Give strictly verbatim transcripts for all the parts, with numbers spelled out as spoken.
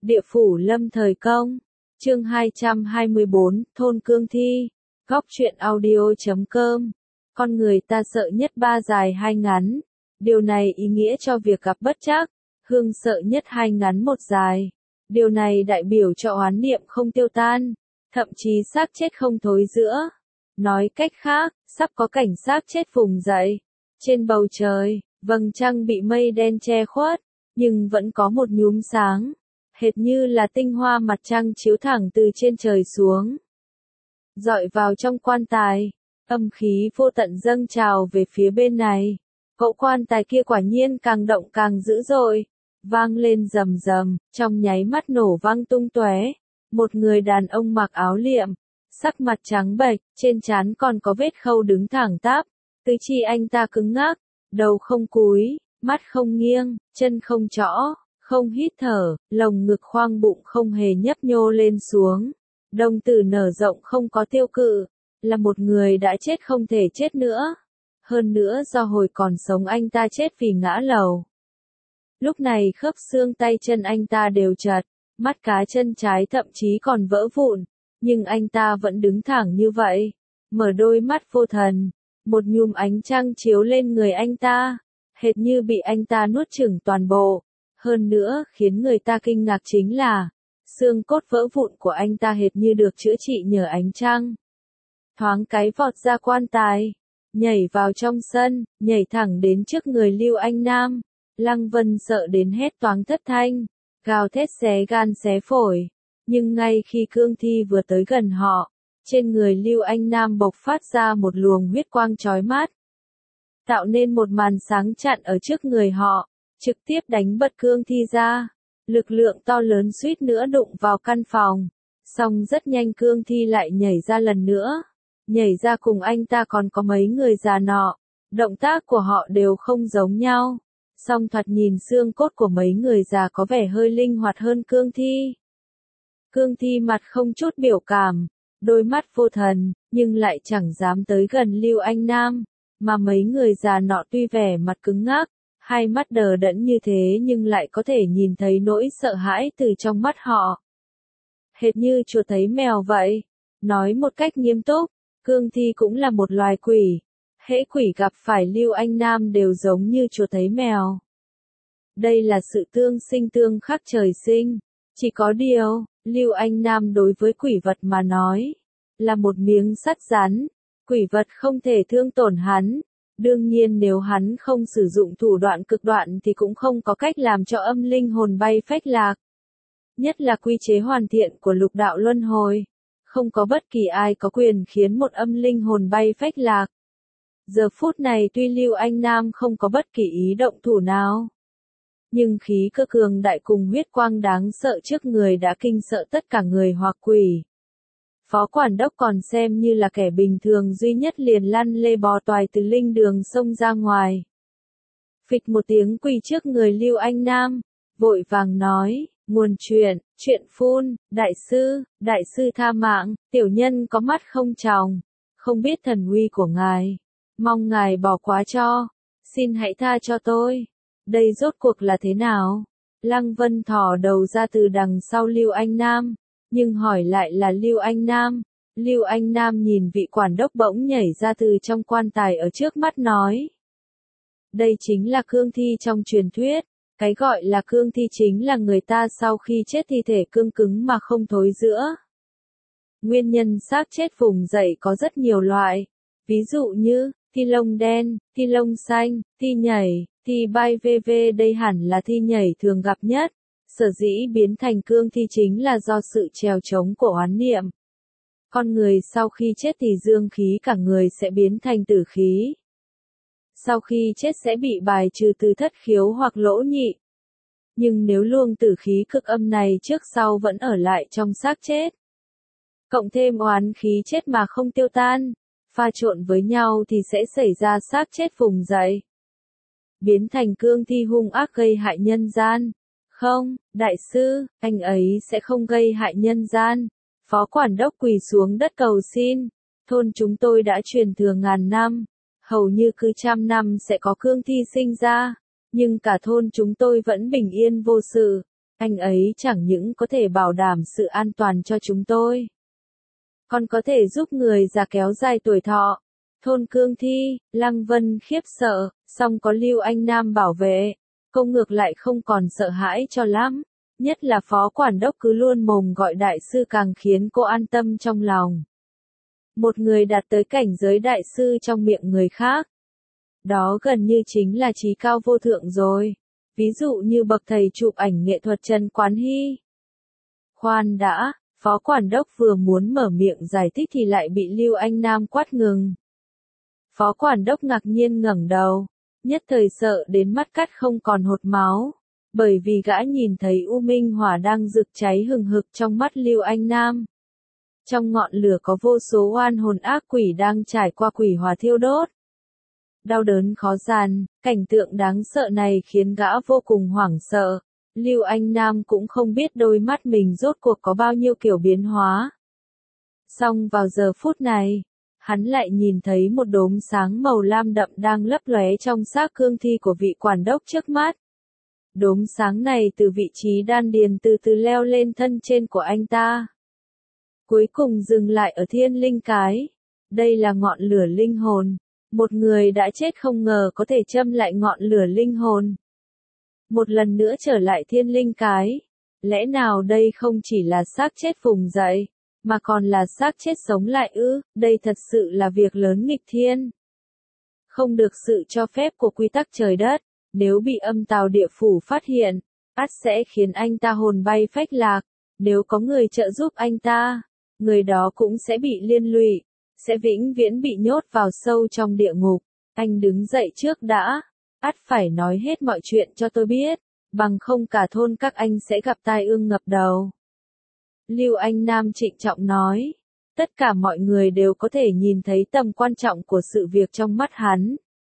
Địa phủ lâm thời công. Chương hai trăm hai mươi bốn, thôn Cương Thi. Góc truyện audio.com. Con người ta sợ nhất ba dài hai ngắn. Điều này ý nghĩa cho việc gặp bất trắc. Hương sợ nhất hai ngắn một dài. Điều này đại biểu cho oán niệm không tiêu tan, thậm chí xác chết không thối rữa. Nói cách khác, sắp có cảnh xác chết vùng dậy. Trên bầu trời, vầng trăng bị mây đen che khuất, nhưng vẫn có một nhúm sáng, hệt như là tinh hoa mặt trăng chiếu thẳng từ trên trời xuống, dọi vào trong quan tài. Âm khí vô tận dâng trào về phía bên này. Cỗ quan tài kia quả nhiên càng động càng dữ dội, vang lên rầm rầm, trong nháy mắt nổ vang tung tóe. Một người đàn ông mặc áo liệm, sắc mặt trắng bệch, trên trán còn có vết khâu đứng thẳng tắp. Tứ chi anh ta cứng ngắc, đầu không cúi, mắt không nghiêng, chân không trõ, không hít thở, lồng ngực khoang bụng không hề nhấp nhô lên xuống. Đồng tử nở rộng không có tiêu cự, là một người đã chết không thể chết nữa. Hơn nữa do hồi còn sống anh ta chết vì ngã lầu. Lúc này khớp xương tay chân anh ta đều chật, mắt cá chân trái thậm chí còn vỡ vụn, nhưng anh ta vẫn đứng thẳng như vậy, mở đôi mắt vô thần. Một nhúm ánh trăng chiếu lên người anh ta, hệt như bị anh ta nuốt chửng toàn bộ. Hơn nữa, khiến người ta kinh ngạc chính là, xương cốt vỡ vụn của anh ta hệt như được chữa trị nhờ ánh trăng. Thoáng cái vọt ra quan tài, nhảy vào trong sân, nhảy thẳng đến trước người Lưu Anh Nam. Lăng Vân sợ đến hét toáng thất thanh, gào thét xé gan xé phổi. Nhưng ngay khi cương thi vừa tới gần họ, trên người Lưu Anh Nam bộc phát ra một luồng huyết quang chói mắt, tạo nên một màn sáng chặn ở trước người họ, trực tiếp đánh bật cương thi ra. Lực lượng to lớn suýt nữa đụng vào căn phòng, song rất nhanh cương thi lại nhảy ra lần nữa. Nhảy ra cùng anh ta còn có mấy người già nọ, động tác của họ đều không giống nhau, song thoạt nhìn xương cốt của mấy người già có vẻ hơi linh hoạt hơn cương thi. Cương thi mặt không chút biểu cảm, đôi mắt vô thần, nhưng lại chẳng dám tới gần Lưu Anh Nam, mà mấy người già nọ tuy vẻ mặt cứng ngắc, hai mắt đờ đẫn như thế nhưng lại có thể nhìn thấy nỗi sợ hãi từ trong mắt họ. Hệt như chuột thấy mèo vậy. Nói một cách nghiêm túc, cương thi cũng là một loài quỷ. Hễ quỷ gặp phải Lưu Anh Nam đều giống như chuột thấy mèo. Đây là sự tương sinh tương khắc trời sinh. Chỉ có điều, Lưu Anh Nam đối với quỷ vật mà nói, là một miếng sắt rắn. Quỷ vật không thể thương tổn hắn. Đương nhiên nếu hắn không sử dụng thủ đoạn cực đoạn thì cũng không có cách làm cho âm linh hồn bay phách lạc. Nhất là quy chế hoàn thiện của lục đạo luân hồi. Không có bất kỳ ai có quyền khiến một âm linh hồn bay phách lạc. Giờ phút này tuy Lưu Anh Nam không có bất kỳ ý động thủ nào, nhưng khí cơ cường đại cùng huyết quang đáng sợ trước người đã kinh sợ tất cả người hoặc quỷ. Phó quản đốc còn xem như là kẻ bình thường duy nhất liền lăn lê bò toài từ linh đường xông ra ngoài. Phịch một tiếng quỳ trước người Lưu Anh Nam, vội vàng nói, nguồn chuyện, chuyện phun, đại sư, đại sư tha mạng, tiểu nhân có mắt không tròng, không biết thần uy của ngài, mong ngài bỏ qua cho, xin hãy tha cho tôi. Đây rốt cuộc là thế nào? Lăng Vân thò đầu ra từ đằng sau Lưu Anh Nam, nhưng hỏi lại là Lưu Anh Nam. Lưu Anh Nam nhìn vị quản đốc bỗng nhảy ra từ trong quan tài ở trước mắt nói. Đây chính là cương thi trong truyền thuyết. Cái gọi là cương thi chính là người ta sau khi chết thi thể cương cứng mà không thối rữa. Nguyên nhân xác chết vùng dậy có rất nhiều loại. Ví dụ như, thi lông đen, thi lông xanh, thi nhảy, thi bay vv đây hẳn là thi nhảy thường gặp nhất. Sở dĩ biến thành cương thi chính là do sự trèo trống của oán niệm. Con người sau khi chết thì dương khí cả người sẽ biến thành tử khí. Sau khi chết sẽ bị bài trừ từ thất khiếu hoặc lỗ nhị. Nhưng nếu luồng tử khí cực âm này trước sau vẫn ở lại trong xác chết, cộng thêm oán khí chết mà không tiêu tan, pha trộn với nhau thì sẽ xảy ra xác chết vùng dậy, biến thành cương thi hung ác gây hại nhân gian. Không, đại sư, anh ấy sẽ không gây hại nhân gian. Phó quản đốc quỳ xuống đất cầu xin. Thôn chúng tôi đã truyền thừa ngàn năm, hầu như cứ trăm năm sẽ có cương thi sinh ra, nhưng cả thôn chúng tôi vẫn bình yên vô sự. Anh ấy chẳng những có thể bảo đảm sự an toàn cho chúng tôi, còn có thể giúp người già kéo dài tuổi thọ. Thôn Cương Thi, Lăng Vân khiếp sợ, song có Lưu Anh Nam bảo vệ, cô ngược lại không còn sợ hãi cho lắm. Nhất là phó quản đốc cứ luôn mồm gọi đại sư càng khiến cô an tâm trong lòng. Một người đạt tới cảnh giới đại sư trong miệng người khác. Đó gần như chính là trí cao vô thượng rồi. Ví dụ như bậc thầy chụp ảnh nghệ thuật Trần Quán Hy. Khoan đã, phó quản đốc vừa muốn mở miệng giải thích thì lại bị Lưu Anh Nam quát ngừng. Phó quản đốc ngạc nhiên ngẩng đầu, nhất thời sợ đến mắt cắt không còn hột máu, bởi vì gã nhìn thấy U Minh Hỏa đang rực cháy hừng hực trong mắt Lưu Anh Nam. Trong ngọn lửa có vô số oan hồn ác quỷ đang trải qua quỷ hỏa thiêu đốt. Đau đớn khó giàn, cảnh tượng đáng sợ này khiến gã vô cùng hoảng sợ. Lưu Anh Nam cũng không biết đôi mắt mình rốt cuộc có bao nhiêu kiểu biến hóa. Song vào giờ phút này, hắn lại nhìn thấy một đốm sáng màu lam đậm đang lấp lóe trong xác cương thi của vị quản đốc trước mắt. Đốm sáng này từ vị trí đan điền từ từ leo lên thân trên của anh ta. Cuối cùng dừng lại ở thiên linh cái. Đây là ngọn lửa linh hồn. Một người đã chết không ngờ có thể châm lại ngọn lửa linh hồn. Một lần nữa trở lại thiên linh cái. Lẽ nào đây không chỉ là xác chết vùng dậy, mà còn là xác chết sống lại ư? Đây thật sự là việc lớn nghịch thiên. Không được sự cho phép của quy tắc trời đất, nếu bị âm tào địa phủ phát hiện, ắt sẽ khiến anh ta hồn bay phách lạc. Nếu có người trợ giúp anh ta, người đó cũng sẽ bị liên lụy, sẽ vĩnh viễn bị nhốt vào sâu trong địa ngục. Anh đứng dậy trước đã, ắt phải nói hết mọi chuyện cho tôi biết, bằng không cả thôn các anh sẽ gặp tai ương ngập đầu. Lưu Anh Nam trịnh trọng nói, tất cả mọi người đều có thể nhìn thấy tầm quan trọng của sự việc trong mắt hắn.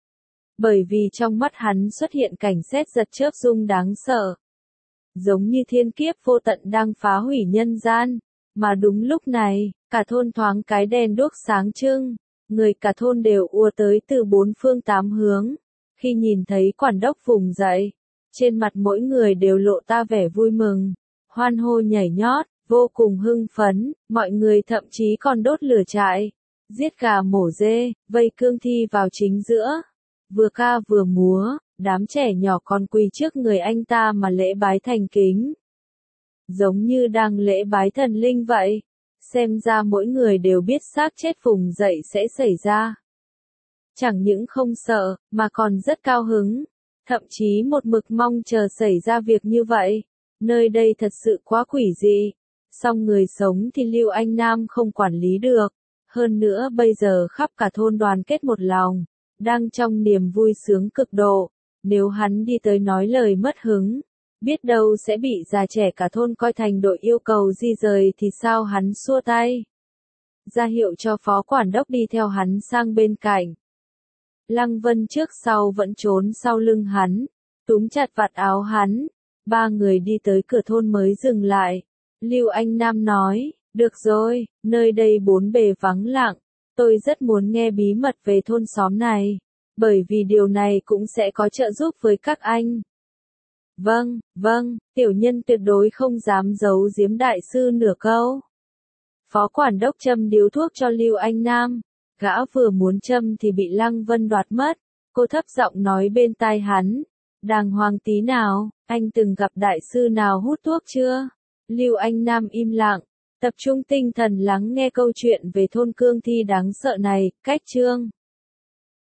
Bởi vì trong mắt hắn xuất hiện cảnh sét giật chớp rung đáng sợ. Giống như thiên kiếp vô tận đang phá hủy nhân gian. Mà đúng lúc này, cả thôn thoáng cái đèn đuốc sáng trưng. Người cả thôn đều ùa tới từ bốn phương tám hướng. Khi nhìn thấy quản đốc vùng dậy, trên mặt mỗi người đều lộ ra vẻ vui mừng, hoan hô nhảy nhót, vô cùng hưng phấn, mọi người thậm chí còn đốt lửa trại, giết gà mổ dê, vây cương thi vào chính giữa. Vừa ca vừa múa, đám trẻ nhỏ còn quỳ trước người anh ta mà lễ bái thành kính. Giống như đang lễ bái thần linh vậy. Xem ra mỗi người đều biết xác chết vùng dậy sẽ xảy ra. Chẳng những không sợ, mà còn rất cao hứng. Thậm chí một mực mong chờ xảy ra việc như vậy. Nơi đây thật sự quá quỷ dị. Song người sống thì Lưu Anh Nam không quản lý được. Hơn nữa bây giờ khắp cả thôn đoàn kết một lòng. Đang trong niềm vui sướng cực độ. Nếu hắn đi tới nói lời mất hứng, biết đâu sẽ bị già trẻ cả thôn coi thành đội yêu cầu di rời thì sao hắn xua tay. Ra hiệu cho phó quản đốc đi theo hắn sang bên cạnh. Lăng Vân trước sau vẫn trốn sau lưng hắn, túm chặt vạt áo hắn. Ba người đi tới cửa thôn mới dừng lại. Lưu Anh Nam nói, được rồi, nơi đây bốn bề vắng lặng. Tôi rất muốn nghe bí mật về thôn xóm này, bởi vì điều này cũng sẽ có trợ giúp với các anh. Vâng, vâng, tiểu nhân tuyệt đối không dám giấu giếm đại sư nửa câu. Phó quản đốc châm điếu thuốc cho Lưu Anh Nam. Gã vừa muốn châm thì bị Lăng Vân đoạt mất. Cô thấp giọng nói bên tai hắn. Đàng hoàng tí nào, anh từng gặp đại sư nào hút thuốc chưa? Lưu Anh Nam im lặng, tập trung tinh thần lắng nghe câu chuyện về thôn cương thi đáng sợ này. Cách chương